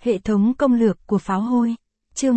Hệ thống công lược của pháo hôi. Chương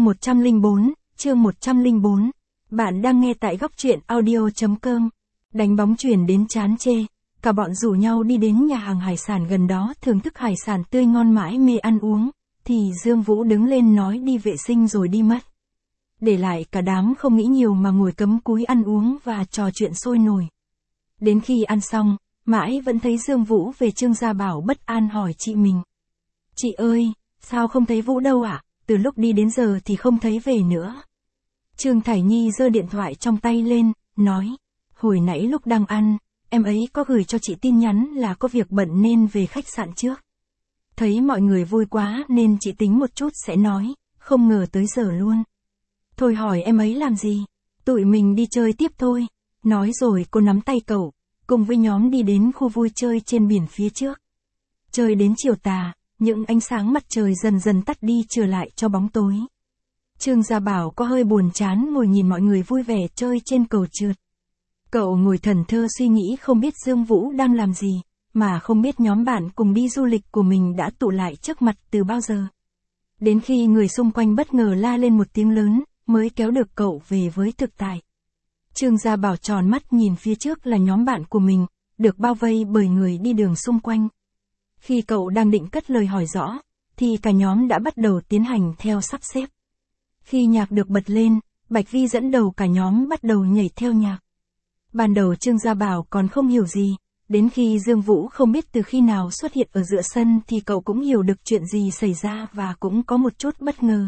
104. Bạn đang nghe tại góc truyện audio.com. Đánh bóng chuyển đến chán chê. Cả bọn rủ nhau đi đến nhà hàng hải sản gần đó thưởng thức hải sản tươi ngon mãi mê ăn uống. Thì Dương Vũ đứng lên nói đi vệ sinh rồi đi mất. Để lại cả đám không nghĩ nhiều mà ngồi cấm cúi ăn uống và trò chuyện sôi nổi. Đến khi ăn xong, mãi vẫn thấy Dương Vũ về. Trương Gia Bảo bất an hỏi chị mình. Chị ơi, sao không thấy Vũ đâu ạ? Từ lúc đi đến giờ thì không thấy về nữa. Trương Thải Nhi giơ điện thoại trong tay lên, nói. Hồi nãy lúc đang ăn, em ấy có gửi cho chị tin nhắn là có việc bận nên về khách sạn trước. Thấy mọi người vui quá nên chị tính một chút sẽ nói, không ngờ tới giờ luôn. Thôi hỏi em ấy làm gì? Tụi mình đi chơi tiếp thôi. Nói rồi cô nắm tay cậu, cùng với nhóm đi đến khu vui chơi trên biển phía trước. Chơi đến chiều tà, những ánh sáng mặt trời dần dần tắt đi trở lại cho bóng tối. Trương Gia Bảo có hơi buồn chán ngồi nhìn mọi người vui vẻ chơi trên cầu trượt. Cậu ngồi thẫn thờ suy nghĩ không biết Dương Vũ đang làm gì, mà không biết nhóm bạn cùng đi du lịch của mình đã tụ lại trước mặt từ bao giờ. Đến khi người xung quanh bất ngờ la lên một tiếng lớn, mới kéo được cậu về với thực tại. Trương Gia Bảo tròn mắt nhìn phía trước là nhóm bạn của mình, được bao vây bởi người đi đường xung quanh. Khi cậu đang định cất lời hỏi rõ, thì cả nhóm đã bắt đầu tiến hành theo sắp xếp. Khi nhạc được bật lên, Bạch Vi dẫn đầu cả nhóm bắt đầu nhảy theo nhạc. Ban đầu Trương Gia Bảo còn không hiểu gì, đến khi Dương Vũ không biết từ khi nào xuất hiện ở giữa sân thì cậu cũng hiểu được chuyện gì xảy ra và cũng có một chút bất ngờ.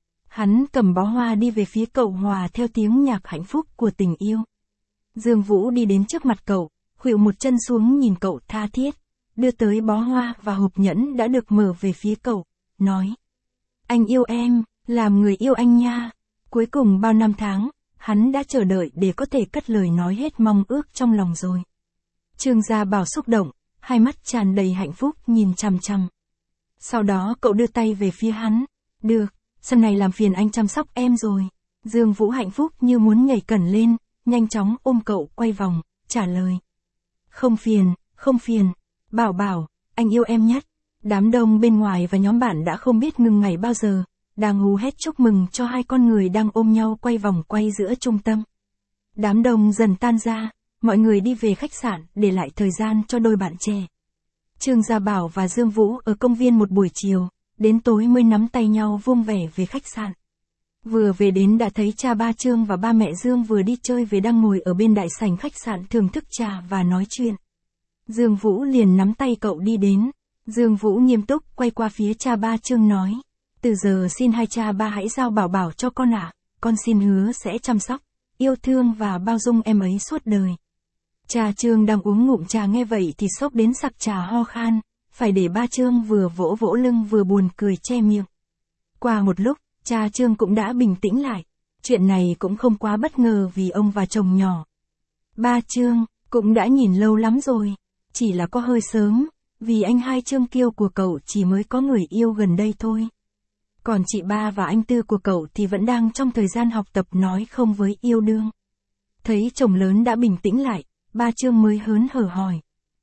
Hắn cầm bó hoa đi về phía cậu hòa theo tiếng nhạc hạnh phúc của tình yêu. Dương Vũ đi đến trước mặt cậu, khuỵu một chân xuống nhìn cậu tha thiết, đưa tới bó hoa và hộp nhẫn đã được mở về phía cậu, nói. Anh yêu em, làm người yêu anh nha. Cuối cùng bao năm tháng, hắn đã chờ đợi để có thể cất lời nói hết mong ước trong lòng rồi. Trương Gia Bảo xúc động, hai mắt tràn đầy hạnh phúc nhìn chằm chằm. Sau đó cậu đưa tay về phía hắn. Được, sau này làm phiền anh chăm sóc em rồi. Dương Vũ hạnh phúc như muốn nhảy cẩn lên, nhanh chóng ôm cậu quay vòng, trả lời. Không phiền. Bảo Bảo, anh yêu em nhất. Đám đông bên ngoài và nhóm bạn đã không biết ngừng ngày bao giờ, đang hú hét chúc mừng cho hai con người đang ôm nhau quay vòng quay giữa trung tâm. Đám đông dần tan ra, mọi người đi về khách sạn để lại thời gian cho đôi bạn trẻ. Trương Gia Bảo và Dương Vũ ở công viên một buổi chiều, đến tối mới nắm tay nhau vuông vẻ về khách sạn. Vừa về đến đã thấy cha ba Trương và ba mẹ Dương vừa đi chơi về đang ngồi ở bên đại sảnh khách sạn thưởng thức trà và nói chuyện. Dương Vũ liền nắm tay cậu đi đến. Dương Vũ nghiêm túc quay qua phía cha ba Trương nói. Từ giờ xin hai cha ba hãy giao Bảo Bảo cho con ạ. Con xin hứa sẽ chăm sóc, yêu thương và bao dung em ấy suốt đời. Cha Trương đang uống ngụm trà nghe vậy thì sốc đến sặc trà ho khan, phải để ba Trương vừa vỗ vỗ lưng vừa buồn cười che miệng. Qua một lúc, cha Trương cũng đã bình tĩnh lại. Chuyện này cũng không quá bất ngờ vì ông và chồng nhỏ. Ba Trương, cũng đã nhìn lâu lắm rồi. Chỉ là có hơi sớm, vì anh hai Trương Kiêu của cậu chỉ mới có người yêu gần đây thôi. Còn chị ba và anh Tư của cậu thì vẫn đang trong thời gian học tập nói không với yêu đương. Thấy chồng lớn đã bình tĩnh lại, ba Trương mới hớn hở hỏi.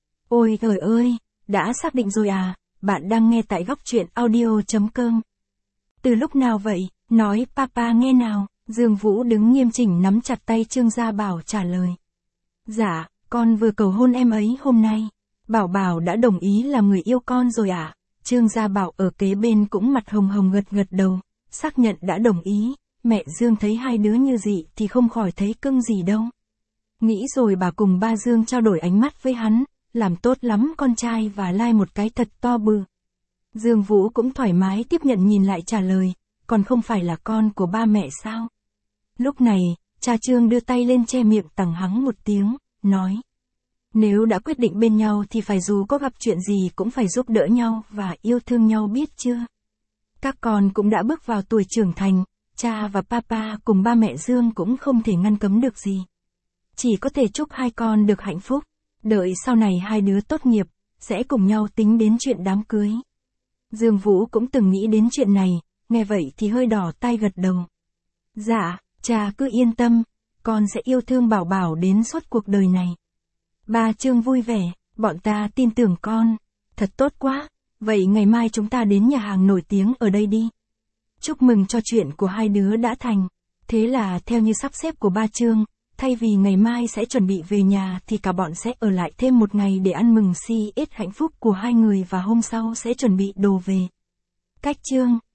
Ôi trời ơi, đã xác định rồi à, bạn đang nghe tại góc truyện audio.com. Từ lúc nào vậy, nói papa nghe nào. Dương Vũ đứng nghiêm chỉnh nắm chặt tay Trương Gia Bảo trả lời. Dạ, con vừa cầu hôn em ấy hôm nay. Bảo Bảo đã đồng ý làm người yêu con rồi à? Trương Gia Bảo ở kế bên cũng mặt hồng hồng gật đầu, xác nhận đã đồng ý. Mẹ Dương thấy hai đứa như dị thì không khỏi thấy cưng gì đâu. Nghĩ rồi bà cùng ba Dương trao đổi ánh mắt với hắn, làm tốt lắm con trai và lai một cái thật to bự. Dương Vũ cũng thoải mái tiếp nhận nhìn lại trả lời, còn không phải là con của ba mẹ sao? Lúc này, cha Trương đưa tay lên che miệng tằng hắng một tiếng, nói. Nếu đã quyết định bên nhau thì phải dù có gặp chuyện gì cũng phải giúp đỡ nhau và yêu thương nhau biết chưa? Các con cũng đã bước vào tuổi trưởng thành, cha và papa cùng ba mẹ Dương cũng không thể ngăn cấm được gì. Chỉ có thể chúc hai con được hạnh phúc, đợi sau này hai đứa tốt nghiệp, sẽ cùng nhau tính đến chuyện đám cưới. Dương Vũ cũng từng nghĩ đến chuyện này, nghe vậy thì hơi đỏ tai gật đầu. Dạ, cha cứ yên tâm, con sẽ yêu thương Bảo Bảo đến suốt cuộc đời này. Ba Trương vui vẻ, bọn ta tin tưởng con, thật tốt quá, Vậy ngày mai chúng ta đến nhà hàng nổi tiếng ở đây đi. Chúc mừng cho chuyện của hai đứa đã thành. Thế là theo như sắp xếp của ba Trương, thay vì ngày mai sẽ chuẩn bị về nhà thì cả bọn sẽ ở lại thêm một ngày để ăn mừng si ít hạnh phúc của hai người và hôm sau sẽ chuẩn bị đồ về. Cách Trương